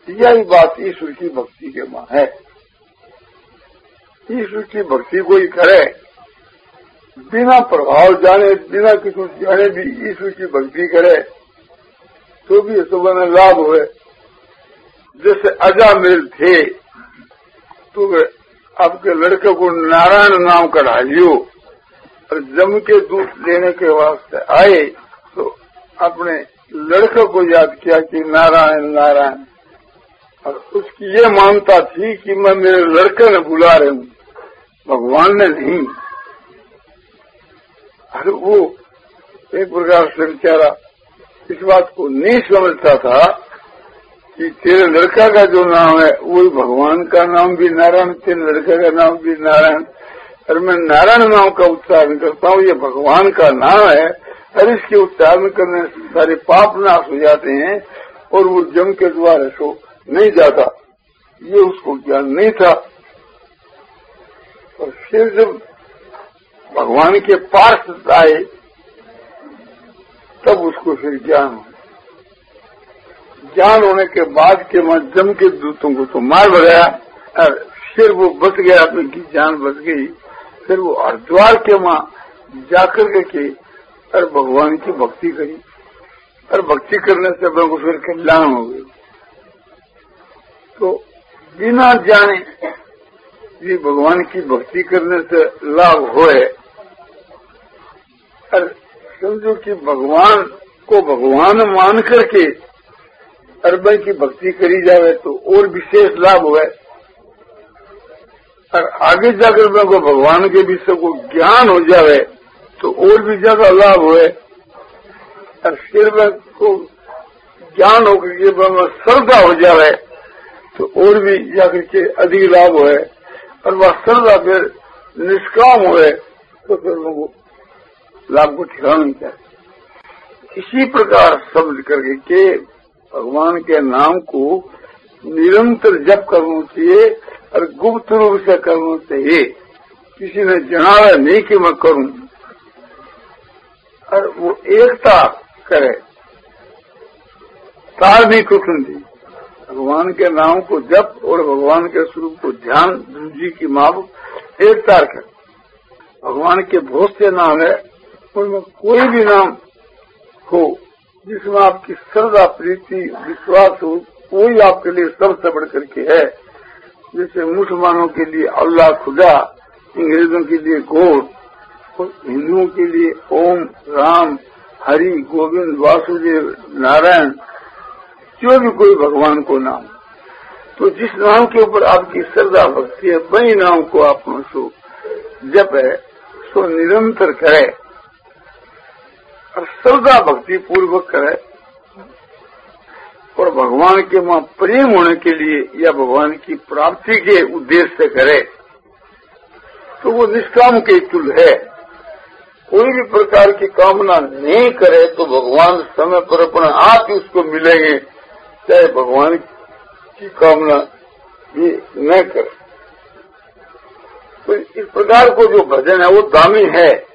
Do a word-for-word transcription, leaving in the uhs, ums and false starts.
यही बात ईश्वर की भक्ति के मां है। ईश्वर की भक्ति कोई करे बिना प्रभाव जाने, बिना किसी जाने भी ईश्वर की भक्ति करे तो भी सुबह में लाभ हुए। जैसे अजामिल थे तो आपके लड़के को नारायण नाम का ढालियो और जम के दूध लेने के वास्ते आए तो अपने लड़के को याद किया कि नारायण नारायण, और उसकी ये मानता थी कि मैं मेरे लड़के ने बुला रही हूँ, भगवान ने नहीं। अरे वो एक प्रकार से बेचारा इस बात को नहीं समझता था कि तेरे लड़का का जो नाम है वही भगवान का नाम भी नारायण, तेरे लड़के का नाम भी नारायण, और मैं नारायण नाम का उच्चारण करता हूँ, ये भगवान का नाम है, और इसके उच्चारण करने से सारे पाप नाश हो जाते हैं और वो जम के द्वारा सो नहीं जाता। ये उसको ज्ञान नहीं था। और फिर जब भगवान के पार्षद आए तब उसको फिर ज्ञान हो। ज्ञान होने के बाद के मैं जम के दूतों को तो मार भराया और फिर वो बच गया, अपनी की जान बच गई। फिर वो हरिद्वार के मां जाकर के और भगवान की भक्ति करी, और भक्ति करने से को फिर कल्याण हो गई। तो बिना जाने ये भगवान की भक्ति करने से लाभ होए, और समझो कि भगवान को भगवान मान करके अरबन की भक्ति करी जावे तो और विशेष लाभ हुए, और आगे जाकर मैं को भगवान के विषय को ज्ञान हो जावे तो और भी ज्यादा लाभ हुए, और फिर मैं को ज्ञान होकर के मैं श्रद्धा हो जावे तो और भी जाकर के अधिक लाभ हुए, और वह श्रद्धा फिर निष्काम हुए तो फिर वो लाभ को ठिकाना नहीं चाहिए। इसी प्रकार समझ करके के भगवान के नाम को निरंतर जप करना चाहिए और गुप्त रूप से करना चाहिए। किसी ने जनाया नहीं कि मैं करूं, और वो एकता करे, तार भी कुछ थी। भगवान के नाम को जप और भगवान के स्वरूप को ध्यान जी की माप एक तार कर। भगवान के बहुत से नाम है, उनमें कोई भी नाम हो जिसमें आपकी श्रद्धा प्रीति विश्वास हो, कोई आपके लिए सबसे बढ़ करके है। जैसे मुसलमानों के लिए अल्लाह खुदा, अंग्रेजों के लिए गॉड, हिंदुओं के लिए ओम राम हरि गोविंद वासुदेव नारायण, जो भी कोई भगवान को नाम, तो जिस नाम के ऊपर आपकी श्रद्धा भक्ति है वही नाम को आप सो जप है सो निरंतर करे और श्रद्धा भक्ति पूर्वक करे, और भगवान के वहां प्रेम होने के लिए या भगवान की प्राप्ति के उद्देश्य से करे तो वो निष्काम के तुल है। कोई भी प्रकार की कामना नहीं करे तो भगवान समय पर अपने आप ही उसको मिलेंगे, चाहे भगवान की कामना भी न करे। तो इस प्रकार को जो भजन है वो दामी है।